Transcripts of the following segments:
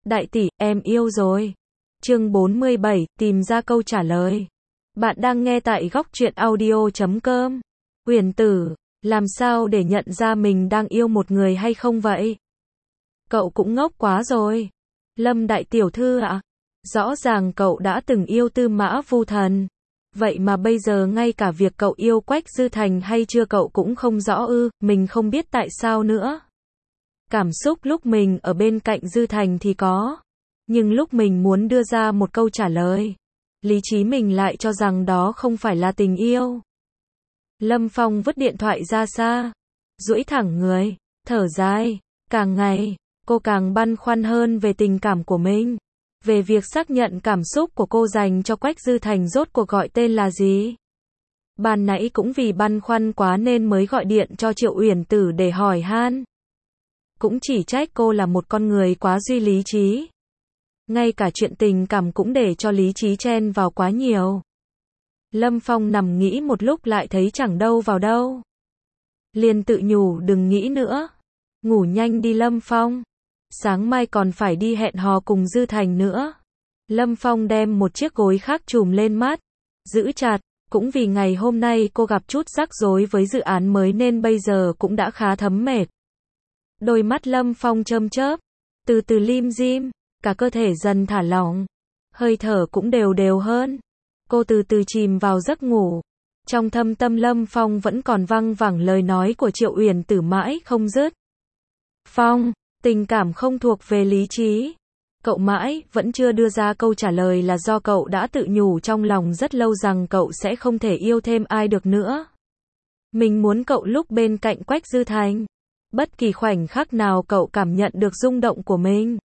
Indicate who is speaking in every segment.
Speaker 1: Đại tỷ, em yêu rồi. Chương 47, tìm ra câu trả lời. Bạn đang nghe tại góc truyện audio.com. Huyền tử, làm sao để nhận ra mình đang yêu một người hay không vậy? Cậu cũng ngốc quá rồi. Lâm đại tiểu thư ạ? Rõ ràng cậu đã từng yêu Tư Mã Vu Thần. Vậy mà bây giờ ngay cả việc cậu yêu Quách Dư Thành hay chưa cậu cũng không rõ ư, mình không biết tại sao nữa. Cảm xúc lúc mình ở bên cạnh Dư Thành thì có. Nhưng lúc mình muốn đưa ra một câu trả lời, lý trí mình lại cho rằng đó không phải là tình yêu. Lâm Phong vứt điện thoại ra xa, duỗi thẳng người, thở dài. Càng ngày, cô càng băn khoăn hơn về tình cảm của mình. Về việc xác nhận cảm xúc của cô dành cho Quách Dư Thành rốt cuộc gọi tên là gì. Ban nãy cũng vì băn khoăn quá nên mới gọi điện cho Triệu Uyển Tử để hỏi han. Cũng chỉ trách cô là một con người quá duy lý trí. Ngay cả chuyện tình cảm cũng để cho lý trí chen vào quá nhiều. Lâm Phong nằm nghĩ một lúc lại thấy chẳng đâu vào đâu. Liền tự nhủ đừng nghĩ nữa. Ngủ nhanh đi Lâm Phong. Sáng mai còn phải đi hẹn hò cùng Dư Thành nữa. Lâm Phong đem một chiếc gối khác trùm lên mắt, giữ chặt. Cũng vì ngày hôm nay cô gặp chút rắc rối với dự án mới nên bây giờ cũng đã khá thấm mệt. Đôi mắt Lâm Phong chớp chớp, từ từ lim dim, cả cơ thể dần thả lỏng, hơi thở cũng đều đều hơn. Cô từ từ chìm vào giấc ngủ. Trong thâm tâm Lâm Phong vẫn còn văng vẳng lời nói của Triệu Uyển Tử mãi không dứt. Phong, tình cảm không thuộc về lý trí. Cậu mãi vẫn chưa đưa ra câu trả lời là do cậu đã tự nhủ trong lòng rất lâu rằng cậu sẽ không thể yêu thêm ai được nữa. Mình muốn cậu lúc bên cạnh Quách Dư Thành. Bất kỳ khoảnh khắc nào cậu cảm nhận được rung động của mình,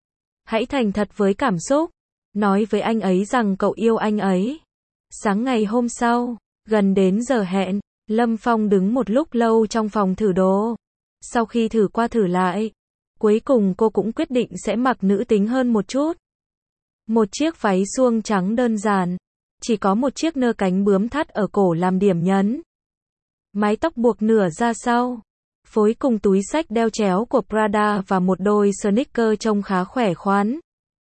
Speaker 1: hãy thành thật với cảm xúc. Nói với anh ấy rằng cậu yêu anh ấy. Sáng ngày hôm sau, gần đến giờ hẹn, Lâm Phong đứng một lúc lâu trong phòng thử đồ. Sau khi thử qua thử lại, cuối cùng cô cũng quyết định sẽ mặc nữ tính hơn một chút. Một chiếc váy suông trắng đơn giản, chỉ có một chiếc nơ cánh bướm thắt ở cổ làm điểm nhấn. Mái tóc buộc nửa ra sau, phối cùng túi xách đeo chéo của Prada và một đôi sneaker trông khá khỏe khoắn.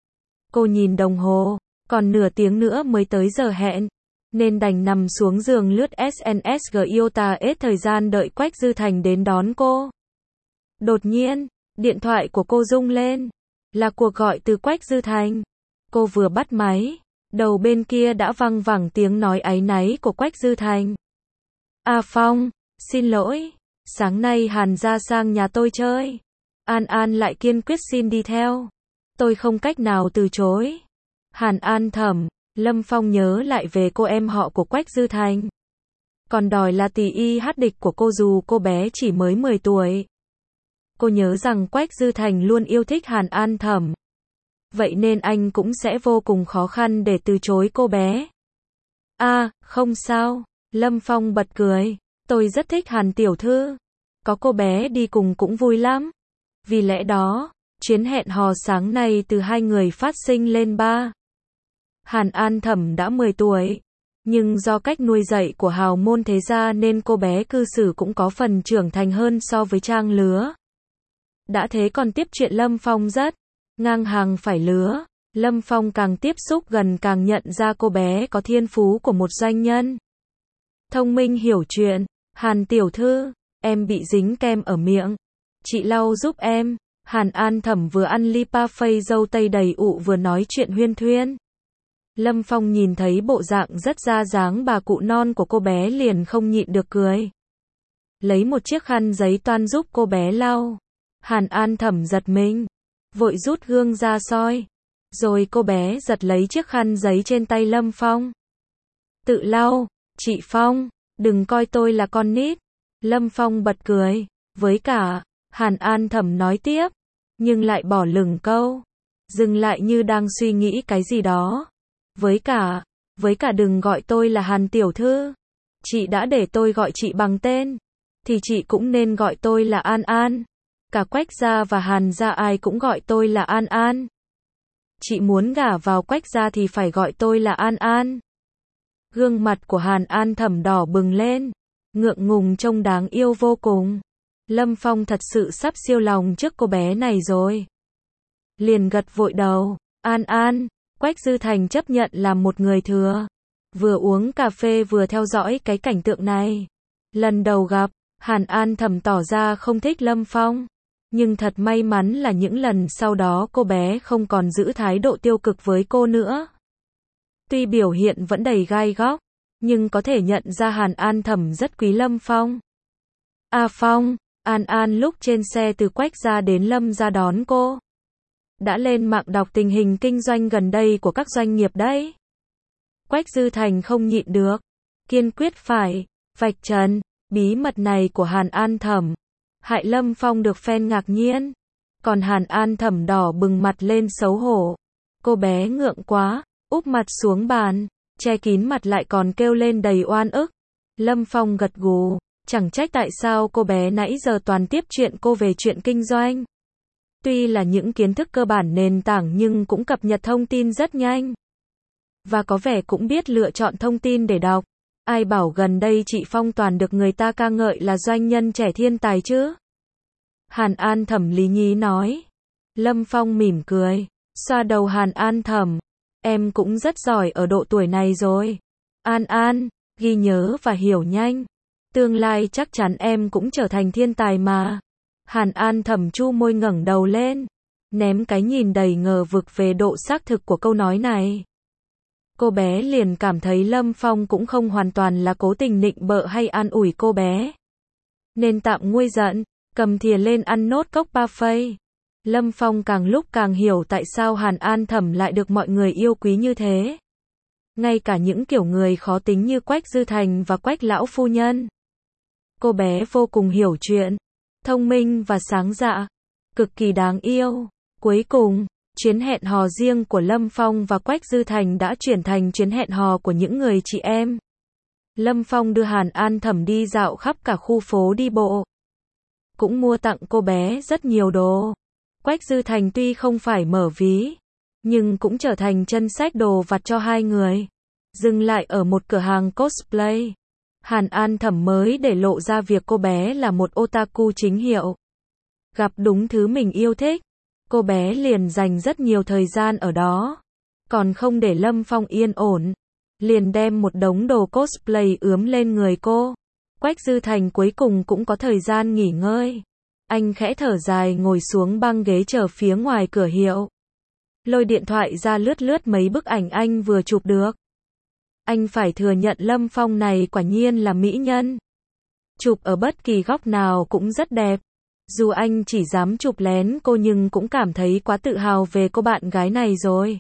Speaker 1: Cô nhìn đồng hồ, còn nửa tiếng nữa mới tới giờ hẹn, nên đành nằm xuống giường lướt SNS Iota hết thời gian đợi Quách Dư Thành đến đón cô. Đột nhiên, điện thoại của cô rung lên, là cuộc gọi từ Quách Dư Thành. Cô vừa bắt máy, đầu bên kia đã văng vẳng tiếng nói áy náy của Quách Dư Thành. À Phong, xin lỗi, sáng nay Hàn ra sang nhà tôi chơi. An An lại kiên quyết xin đi theo. Tôi không cách nào từ chối. Hàn An thầm, Lâm Phong nhớ lại về cô em họ của Quách Dư Thành. Còn đòi là tỷ y hát địch của cô dù cô bé chỉ mới 10 tuổi. Cô nhớ rằng Quách Dư Thành luôn yêu thích Hàn An thầm. Vậy nên anh cũng sẽ vô cùng khó khăn để từ chối cô bé. À, không sao. Lâm Phong bật cười. Tôi rất thích Hàn tiểu thư. Có cô bé đi cùng cũng vui lắm. Vì lẽ đó, chuyến hẹn hò sáng nay từ hai người phát sinh lên ba. Hàn An thẩm đã 10 tuổi. Nhưng do cách nuôi dạy của hào môn thế gia nên cô bé cư xử cũng có phần trưởng thành hơn so với trang lứa. Đã thế còn tiếp chuyện Lâm Phong rất ngang hàng phải lứa. Lâm Phong càng tiếp xúc gần càng nhận ra cô bé có thiên phú của một doanh nhân. Thông minh hiểu chuyện. Hàn tiểu thư, em bị dính kem ở miệng. Chị lau giúp em. Hàn An thẩm vừa ăn ly parfait dâu tây đầy ụ vừa nói chuyện huyên thuyên. Lâm Phong nhìn thấy bộ dạng rất ra dáng bà cụ non của cô bé liền không nhịn được cười. Lấy một chiếc khăn giấy toan giúp cô bé lau. Hàn An thẩm giật mình, vội rút gương ra soi. Rồi cô bé giật lấy chiếc khăn giấy trên tay Lâm Phong. Tự lau, chị Phong, đừng coi tôi là con nít. Lâm Phong bật cười, với cả, Hàn An thẩm nói tiếp, nhưng lại bỏ lửng câu. Dừng lại như đang suy nghĩ cái gì đó. Với cả đừng gọi tôi là Hàn tiểu thư. Chị đã để tôi gọi chị bằng tên, thì chị cũng nên gọi tôi là An An. Cả Quách gia và Hàn gia ai cũng gọi tôi là An An. Chị muốn gả vào Quách gia thì phải gọi tôi là An An. Gương mặt của Hàn An thẩm đỏ bừng lên, ngượng ngùng trông đáng yêu vô cùng. Lâm Phong thật sự sắp siêu lòng trước cô bé này rồi. liền gật vội đầu. An An, Quách Dư Thành chấp nhận làm một người thừa. Vừa uống cà phê vừa theo dõi cái cảnh tượng này. Lần đầu gặp, Hàn An Thẩm tỏ ra không thích Lâm Phong. Nhưng thật may mắn là những lần sau đó cô bé không còn giữ thái độ tiêu cực với cô nữa. Tuy biểu hiện vẫn đầy gai góc, nhưng có thể nhận ra Hàn An Thẩm rất quý Lâm Phong. A Phong, An An lúc trên xe từ Quách gia đến Lâm gia đón cô. Đã lên mạng đọc tình hình kinh doanh gần đây của các doanh nghiệp đấy. Quách Dư Thành không nhịn được, kiên quyết phải vạch trần bí mật này của Hàn An Thẩm. Hại Lâm Phong được phen ngạc nhiên, còn Hàn An Thẩm đỏ bừng mặt lên xấu hổ. Cô bé ngượng quá, úp mặt xuống bàn, che kín mặt lại còn kêu lên đầy oan ức. Lâm Phong gật gù, chẳng trách tại sao cô bé nãy giờ toàn tiếp chuyện cô về chuyện kinh doanh. Tuy là những kiến thức cơ bản nền tảng nhưng cũng cập nhật thông tin rất nhanh. Và có vẻ cũng biết lựa chọn thông tin để đọc. Ai bảo gần đây chị Phong toàn được người ta ca ngợi là doanh nhân trẻ thiên tài chứ? Hàn An Thẩm lý nhí nói. Lâm Phong mỉm cười, xoa đầu Hàn An Thẩm. Em cũng rất giỏi ở độ tuổi này rồi. An An, ghi nhớ và hiểu nhanh. Tương lai chắc chắn em cũng trở thành thiên tài mà. Hàn An Thẩm chu môi ngẩng đầu lên, ném cái nhìn đầy ngờ vực về độ xác thực của câu nói này. Cô bé liền cảm thấy Lâm Phong cũng không hoàn toàn là cố tình nịnh bợ hay an ủi cô bé. Nên tạm nguôi giận, cầm thìa lên ăn nốt cốc parfait. Lâm Phong càng lúc càng hiểu tại sao Hàn An Thẩm lại được mọi người yêu quý như thế. Ngay cả những kiểu người khó tính như Quách Dư Thành và Quách lão phu nhân. Cô bé vô cùng hiểu chuyện, thông minh và sáng dạ, cực kỳ đáng yêu. Cuối cùng, chuyến hẹn hò riêng của Lâm Phong và Quách Dư Thành đã chuyển thành chuyến hẹn hò của những người chị em. Lâm Phong đưa Hàn An Thẩm đi dạo khắp cả khu phố đi bộ. Cũng mua tặng cô bé rất nhiều đồ. Quách Dư Thành tuy không phải mở ví, nhưng cũng trở thành chân xách đồ vặt cho hai người. Dừng lại ở một cửa hàng cosplay. Hàn An Thẩm mới để lộ ra việc cô bé là một otaku chính hiệu. Gặp đúng thứ mình yêu thích, cô bé liền dành rất nhiều thời gian ở đó. Còn không để Lâm Phong yên ổn, liền đem một đống đồ cosplay ướm lên người cô. Quách Dư Thành cuối cùng cũng có thời gian nghỉ ngơi. Anh khẽ thở dài ngồi xuống băng ghế chờ phía ngoài cửa hiệu. Lôi điện thoại ra lướt lướt mấy bức ảnh anh vừa chụp được. Anh phải thừa nhận Lâm Phong này quả nhiên là mỹ nhân. Chụp ở bất kỳ góc nào cũng rất đẹp. Dù anh chỉ dám chụp lén cô nhưng cũng cảm thấy quá tự hào về cô bạn gái này rồi.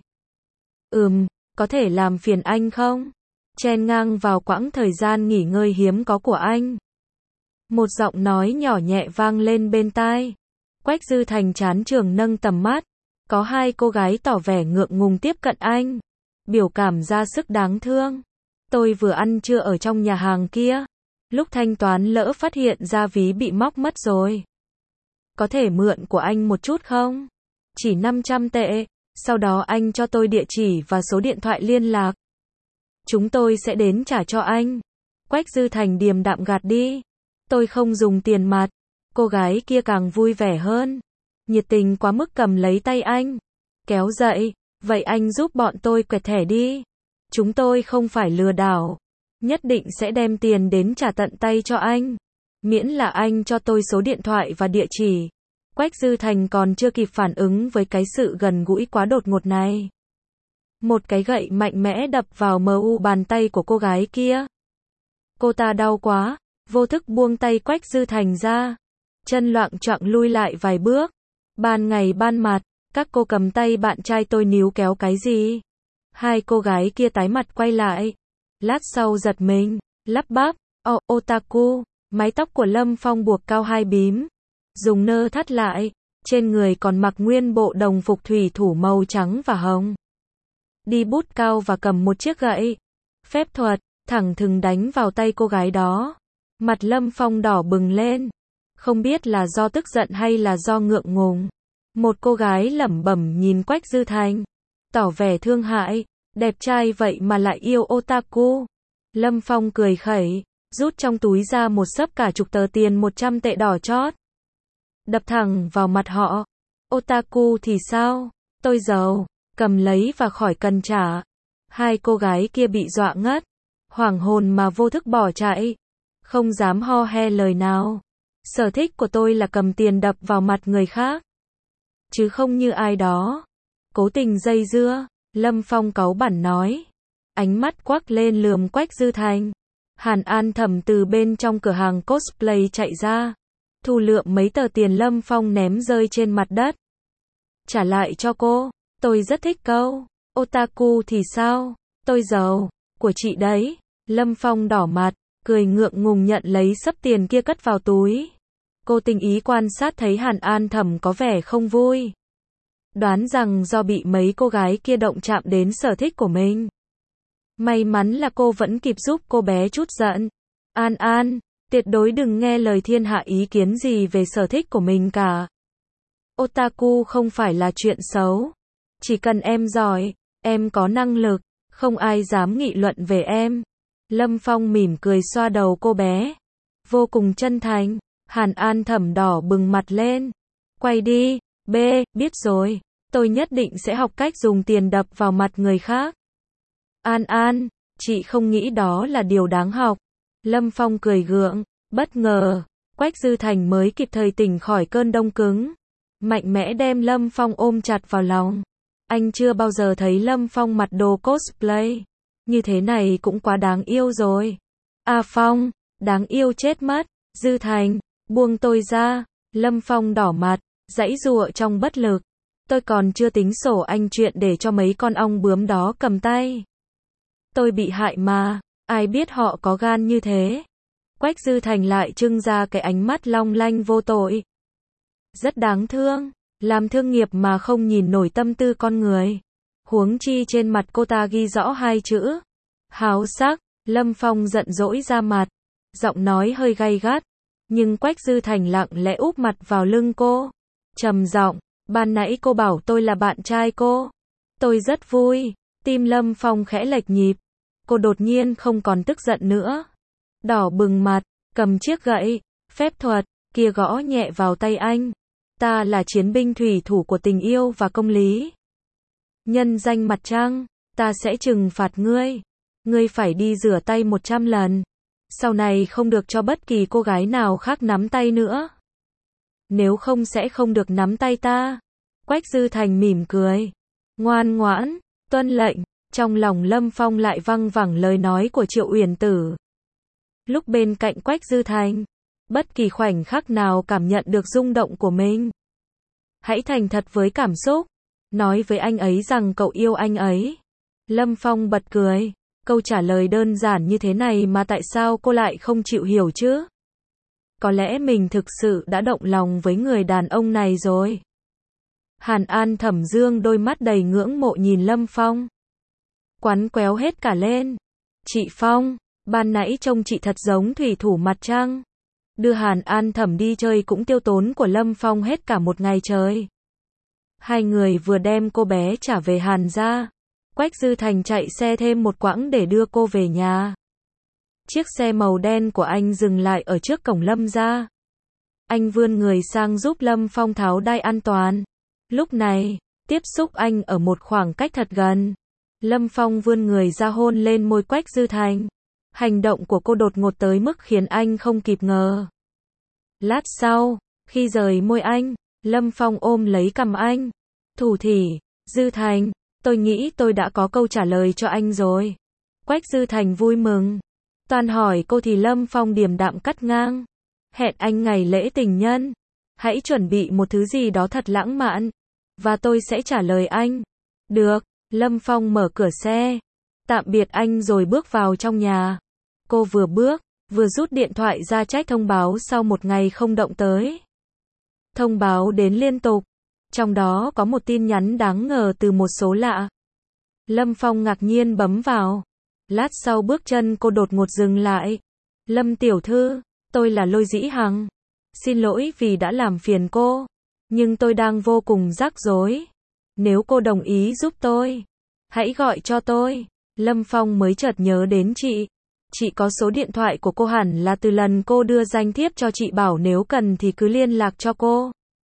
Speaker 1: Có thể làm phiền anh không? Chen ngang vào quãng thời gian nghỉ ngơi hiếm có của anh. Một giọng nói nhỏ nhẹ vang lên bên tai. Quách Dư Thành chán trường nâng tầm mắt. Có hai cô gái tỏ vẻ ngượng ngùng tiếp cận anh. Biểu cảm ra sức đáng thương. Tôi vừa ăn trưa ở trong nhà hàng kia. Lúc thanh toán lỡ phát hiện ra ví bị móc mất rồi. Có thể mượn của anh một chút không? Chỉ 500 tệ. Sau đó anh cho tôi địa chỉ và số điện thoại liên lạc. Chúng tôi sẽ đến trả cho anh. Quách Dư Thành điềm đạm gạt đi. Tôi không dùng tiền mặt. Cô gái kia càng vui vẻ hơn. Nhiệt tình quá mức cầm lấy tay anh. Kéo dậy. Vậy anh giúp bọn tôi quẹt thẻ đi. Chúng tôi không phải lừa đảo. Nhất định sẽ đem tiền đến trả tận tay cho anh. Miễn là anh cho tôi số điện thoại và địa chỉ. Quách Dư Thành còn chưa kịp phản ứng với cái sự gần gũi quá đột ngột này. Một cái gậy mạnh mẽ đập vào mu bàn tay của cô gái kia. Cô ta đau quá, vô thức buông tay Quách Dư Thành ra. Chân loạng choạng lui lại vài bước. Ban ngày ban mặt, các cô cầm tay bạn trai tôi níu kéo cái gì? Hai cô gái kia tái mặt quay lại. Lát sau giật mình, lắp bắp, otaku. Mái tóc của Lâm Phong buộc cao hai bím. Dùng nơ thắt lại. Trên người còn mặc nguyên bộ đồng phục thủy thủ màu trắng và hồng. Đi bút cao và cầm một chiếc gậy. Phép thuật, thẳng thừng đánh vào tay cô gái đó. Mặt Lâm Phong đỏ bừng lên. Không biết là do tức giận hay là do ngượng ngùng. Một cô gái lẩm bẩm nhìn Quách Dư Thành. Tỏ vẻ thương hại. Đẹp trai vậy mà lại yêu otaku. Lâm Phong cười khẩy. Rút trong túi ra một xấp cả chục tờ tiền 100 tệ đỏ chót. Đập thẳng vào mặt họ. Otaku thì sao? Tôi giàu, cầm lấy và khỏi cần trả. Hai cô gái kia bị dọa ngất, hoảng hồn mà vô thức bỏ chạy, không dám ho he lời nào. Sở thích của tôi là cầm tiền đập vào mặt người khác, chứ không như ai đó cố tình dây dưa. Lâm Phong cáu bẳn nói, ánh mắt quắc lên lườm Quách Dư Thành. Hàn An Thẩm từ bên trong cửa hàng cosplay chạy ra, thu lượm mấy tờ tiền Lâm Phong ném rơi trên mặt đất. Trả lại cho cô, tôi rất thích câu otaku thì sao, tôi giàu, của chị đấy. Lâm Phong đỏ mặt, cười ngượng ngùng nhận lấy xấp tiền kia cất vào túi. Cô tinh ý quan sát thấy Hàn An Thẩm có vẻ không vui, đoán rằng do bị mấy cô gái kia động chạm đến sở thích của mình. May mắn là cô vẫn kịp giúp cô bé chút giận. An An, tuyệt đối đừng nghe lời thiên hạ ý kiến gì về sở thích của mình cả. Otaku không phải là chuyện xấu. Chỉ cần em giỏi, em có năng lực, không ai dám nghị luận về em. Lâm Phong mỉm cười xoa đầu cô bé, vô cùng chân thành. Hàn An Thẩm đỏ bừng mặt lên. Quay đi, biết rồi, tôi nhất định sẽ học cách dùng tiền đập vào mặt người khác. An An, chị không nghĩ đó là điều đáng học. Lâm Phong cười gượng, bất ngờ, Quách Dư Thành mới kịp thời tỉnh khỏi cơn đông cứng, mạnh mẽ đem Lâm Phong ôm chặt vào lòng. Anh chưa bao giờ thấy Lâm Phong mặc đồ cosplay như thế này, cũng quá đáng yêu rồi. A Phong, đáng yêu chết mất. Dư Thành, buông tôi ra. Lâm Phong đỏ mặt, giãy giụa trong bất lực. Tôi còn chưa tính sổ anh chuyện để cho mấy con ong bướm đó cầm tay. Tôi bị hại mà, ai biết họ có gan như thế. Quách Dư Thành lại trưng ra cái ánh mắt long lanh vô tội. Rất đáng thương, làm thương nghiệp mà không nhìn nổi tâm tư con người. Huống chi trên mặt cô ta ghi rõ hai chữ háo sắc. Lâm Phong giận dỗi ra mặt, giọng nói hơi gay gắt, nhưng Quách Dư Thành lặng lẽ úp mặt vào lưng cô, trầm giọng, ban nãy cô bảo tôi là bạn trai cô. Tôi rất vui. Tim Lâm Phong khẽ lệch nhịp. Cô đột nhiên không còn tức giận nữa, đỏ bừng mặt, cầm chiếc gậy phép thuật kia gõ nhẹ vào tay anh. Ta là chiến binh thủy thủ của tình yêu và công lý. Nhân danh mặt trăng, ta sẽ trừng phạt ngươi. Ngươi phải đi rửa tay 100 lần. Sau này không được cho bất kỳ cô gái nào khác nắm tay nữa. Nếu không sẽ không được nắm tay ta. Quách Dư Thành mỉm cười, ngoan ngoãn, tuân lệnh. Trong lòng Lâm Phong lại văng vẳng lời nói của Triệu Uyển Tử. Lúc bên cạnh Quách Dư Thành, bất kỳ khoảnh khắc nào cảm nhận được rung động của mình, hãy thành thật với cảm xúc, nói với anh ấy rằng cậu yêu anh ấy. Lâm Phong bật cười, câu trả lời đơn giản như thế này mà tại sao cô lại không chịu hiểu chứ? Có lẽ mình thực sự đã động lòng với người đàn ông này rồi. Hàn An Thẩm dương đôi mắt đầy ngưỡng mộ nhìn Lâm Phong, quắn quéo hết cả lên. Chị Phong, ban nãy trông chị thật giống thủy thủ mặt trăng. Đưa Hàn An Thẩm đi chơi cũng tiêu tốn của Lâm Phong hết cả một ngày trời. Hai người vừa đem cô bé trả về Hàn gia, Quách Dư Thành chạy xe thêm một quãng để đưa cô về nhà. Chiếc xe màu đen của anh dừng lại ở trước cổng Lâm gia. Anh vươn người sang giúp Lâm Phong tháo đai an toàn. Lúc này, tiếp xúc anh ở một khoảng cách thật gần. Lâm Phong vươn người ra hôn lên môi Quách Dư Thành. Hành động của cô đột ngột tới mức khiến anh không kịp ngờ. Lát sau, khi rời môi anh, Lâm Phong ôm lấy cằm anh. Thủ thỉ, Dư Thành, tôi nghĩ tôi đã có câu trả lời cho anh rồi. Quách Dư Thành vui mừng. Toàn hỏi cô thì Lâm Phong điềm đạm cắt ngang. Hẹn anh ngày lễ tình nhân. Hãy chuẩn bị một thứ gì đó thật lãng mạn, và tôi sẽ trả lời anh. Được. Lâm Phong mở cửa xe, tạm biệt anh rồi bước vào trong nhà. Cô vừa bước, vừa rút điện thoại ra check thông báo sau một ngày không động tới. Thông báo đến liên tục, trong đó có một tin nhắn đáng ngờ từ một số lạ. Lâm Phong ngạc nhiên bấm vào. Lát sau bước chân cô đột ngột dừng lại. Lâm tiểu thư, tôi là Lôi Dĩ Hằng. Xin lỗi vì đã làm phiền cô, nhưng tôi đang vô cùng rắc rối. Nếu cô đồng ý giúp tôi, hãy gọi cho tôi. Lâm Phong mới chợt nhớ đến chị. Chị có số điện thoại của cô hẳn là từ lần cô đưa danh thiếp cho chị bảo nếu cần thì cứ liên lạc cho cô.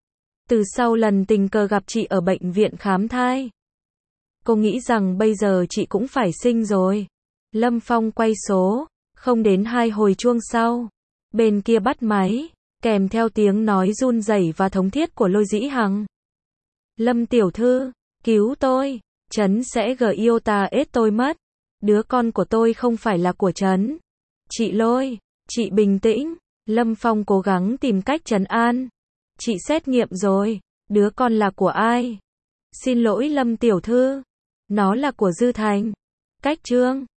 Speaker 1: Từ sau lần tình cờ gặp chị ở bệnh viện khám thai, cô nghĩ rằng bây giờ chị cũng phải sinh rồi. Lâm Phong quay số, không đến 2 hồi chuông sau, bên kia bắt máy, kèm theo tiếng nói run rẩy và thống thiết của Lôi Dĩ Hằng. Lâm tiểu thư, cứu tôi, Trấn sẽ yêu ta ết tôi mất. Đứa con của tôi không phải là của Trấn. Chị Lôi, chị bình tĩnh. Lâm Phong cố gắng tìm cách trấn an. Chị xét nghiệm rồi, đứa con là của ai? Xin lỗi Lâm tiểu thư, nó là của Dư Thành. Cách Trương,